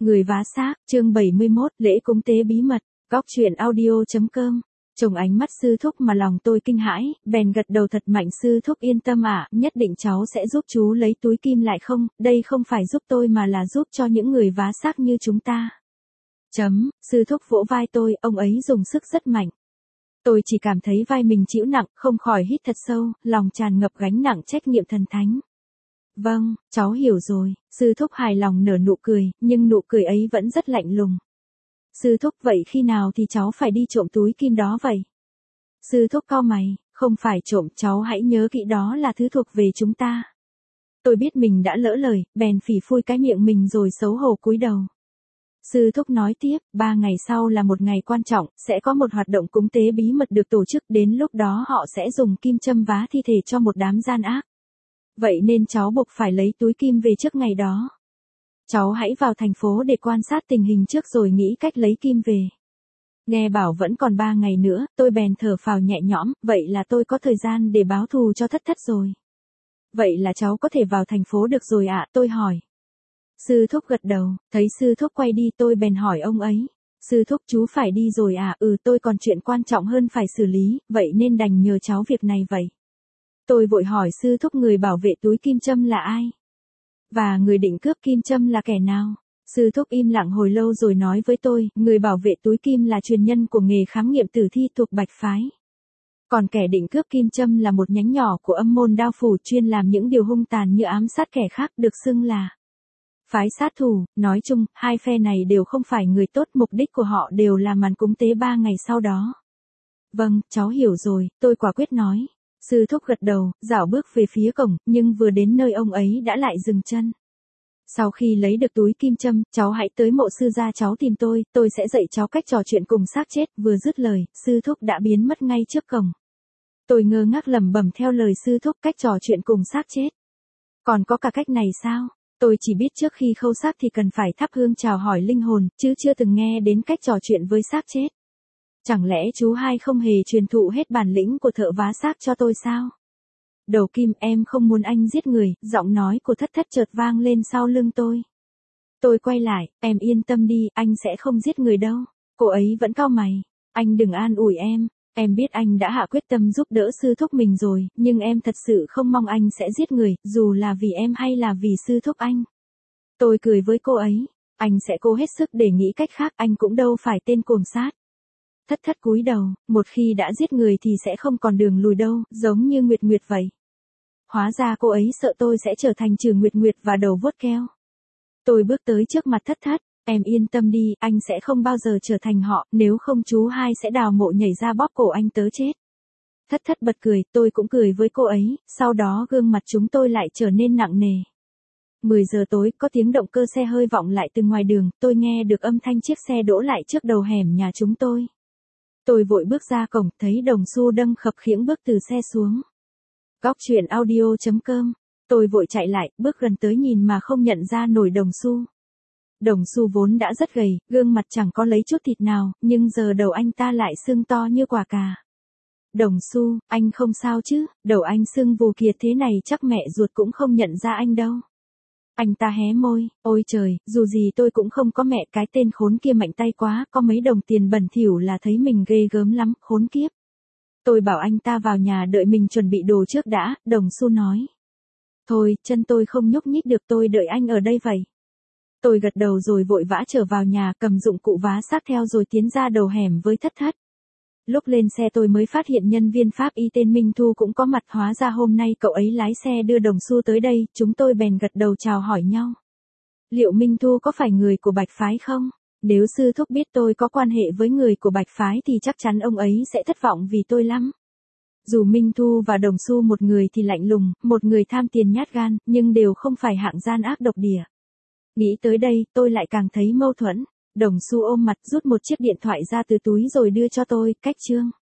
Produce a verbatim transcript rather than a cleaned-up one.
Người vá xác, chương bảy mươi mốt, lễ cúng tế bí mật, góc truyện audio.com. Trông ánh mắt sư thúc mà lòng tôi kinh hãi, bèn gật đầu thật mạnh. Sư thúc yên tâm ạ, nhất định cháu sẽ giúp chú lấy túi kim lại. Không, đây không phải giúp tôi mà là giúp cho những người vá xác như chúng ta. Chấm, sư thúc vỗ vai tôi, ông ấy dùng sức rất mạnh. Tôi chỉ cảm thấy vai mình chịu nặng, không khỏi hít thật sâu, lòng tràn ngập gánh nặng trách nhiệm thần thánh. Vâng, cháu hiểu rồi, sư thúc hài lòng nở nụ cười, nhưng nụ cười ấy vẫn rất lạnh lùng. Sư thúc, vậy khi nào thì cháu phải đi trộm túi kim đó vậy? Sư thúc cau mày, không phải trộm, cháu hãy nhớ kỹ đó là thứ thuộc về chúng ta. Tôi biết mình đã lỡ lời, bèn phỉ phui cái miệng mình rồi xấu hổ cúi đầu. Sư thúc nói tiếp, ba ngày sau là một ngày quan trọng, sẽ có một hoạt động cúng tế bí mật được tổ chức, đến lúc đó họ sẽ dùng kim châm vá thi thể cho một đám gian ác. Vậy nên cháu buộc phải lấy túi kim về trước ngày đó. Cháu hãy vào thành phố để quan sát tình hình trước rồi nghĩ cách lấy kim về. Nghe bảo vẫn còn ba ngày nữa, tôi bèn thở phào nhẹ nhõm, vậy là tôi có thời gian để báo thù cho thất thất rồi. Vậy là cháu có thể vào thành phố được rồi ạ, tôi hỏi. Sư thúc gật đầu, thấy sư thúc quay đi tôi bèn hỏi ông ấy. Sư thúc chú phải đi rồi à? Ừ, tôi còn chuyện quan trọng hơn phải xử lý, vậy nên đành nhờ cháu việc này vậy. Tôi vội hỏi sư thúc, người bảo vệ túi kim châm là ai? Và người định cướp kim châm là kẻ nào? Sư thúc im lặng hồi lâu rồi nói với tôi, người bảo vệ túi kim là truyền nhân của nghề khám nghiệm tử thi thuộc Bạch Phái. Còn kẻ định cướp kim châm là một nhánh nhỏ của âm môn đao phủ chuyên làm những điều hung tàn như ám sát kẻ khác, được xưng là phái sát thủ. Nói chung, hai phe này đều không phải người tốt, mục đích của họ đều là màn cúng tế ba ngày sau đó. Vâng, cháu hiểu rồi, tôi quả quyết nói. Sư thúc gật đầu, dạo bước về phía cổng, nhưng vừa đến nơi ông ấy đã lại dừng chân. Sau khi lấy được túi kim châm, cháu hãy tới mộ sư gia cháu tìm tôi, tôi sẽ dạy cháu cách trò chuyện cùng xác chết. Vừa dứt lời, sư thúc đã biến mất ngay trước cổng. Tôi ngơ ngác lẩm bẩm theo lời sư thúc, cách trò chuyện cùng xác chết. Còn có cả cách này sao? Tôi chỉ biết trước khi khâu xác thì cần phải thắp hương chào hỏi linh hồn, chứ chưa từng nghe đến cách trò chuyện với xác chết. Chẳng lẽ chú hai không hề truyền thụ hết bản lĩnh của thợ vá xác cho tôi sao? Đầu kim, em không muốn anh giết người, giọng nói của thất thất chợt vang lên sau lưng tôi. Tôi quay lại, em yên tâm đi, anh sẽ không giết người đâu. Cô ấy vẫn cau mày, anh đừng an ủi em, em biết anh đã hạ quyết tâm giúp đỡ sư thúc mình rồi, nhưng em thật sự không mong anh sẽ giết người, dù là vì em hay là vì sư thúc anh. Tôi cười với cô ấy, anh sẽ cố hết sức để nghĩ cách khác, anh cũng đâu phải tên cuồng sát. Thất thất cúi đầu, một khi đã giết người thì sẽ không còn đường lùi đâu, giống như Nguyệt Nguyệt vậy. Hóa ra cô ấy sợ tôi sẽ trở thành Trừ Nguyệt Nguyệt và đầu vuốt keo. Tôi bước tới trước mặt thất thất, em yên tâm đi, anh sẽ không bao giờ trở thành họ, nếu không chú hai sẽ đào mộ nhảy ra bóp cổ anh tớ chết. Thất thất bật cười, tôi cũng cười với cô ấy, sau đó gương mặt chúng tôi lại trở nên nặng nề. mười giờ tối, có tiếng động cơ xe hơi vọng lại từ ngoài đường, tôi nghe được âm thanh chiếc xe đỗ lại trước đầu hẻm nhà chúng tôi. Tôi vội bước ra cổng, thấy Đồng Xu đâm khập khiễng bước từ xe xuống. Góc truyện audio.com. Tôi vội chạy lại, bước gần tới nhìn mà không nhận ra nổi Đồng Xu. Đồng Xu vốn đã rất gầy, gương mặt chẳng có lấy chút thịt nào, nhưng giờ đầu anh ta lại sưng to như quả cà. Đồng Xu, anh không sao chứ? Đầu anh sưng vù kiệt thế này chắc mẹ ruột cũng không nhận ra anh đâu. Anh ta hé môi, ôi trời, dù gì tôi cũng không có mẹ, cái tên khốn kia mạnh tay quá, có mấy đồng tiền bẩn thỉu là thấy mình ghê gớm lắm, khốn kiếp. Tôi bảo anh ta vào nhà đợi mình chuẩn bị đồ trước đã, Đồng Xu nói. Thôi, chân tôi không nhúc nhích được, tôi đợi anh ở đây vậy. Tôi gật đầu rồi vội vã trở vào nhà, cầm dụng cụ vá xác theo rồi tiến ra đầu hẻm với thất thất. Lúc lên xe tôi mới phát hiện nhân viên pháp y tên Minh Thu cũng có mặt, hóa ra hôm nay cậu ấy lái xe đưa Đồng Xu tới đây, chúng tôi bèn gật đầu chào hỏi nhau. Liệu Minh Thu có phải người của Bạch Phái không? Nếu sư thúc biết tôi có quan hệ với người của Bạch Phái thì chắc chắn ông ấy sẽ thất vọng vì tôi lắm. Dù Minh Thu và Đồng Xu một người thì lạnh lùng, một người tham tiền nhát gan, nhưng đều không phải hạng gian ác độc địa. Nghĩ tới đây, tôi lại càng thấy mâu thuẫn. Đồng Xu ôm mặt rút một chiếc điện thoại ra từ túi rồi đưa cho tôi, cách chương.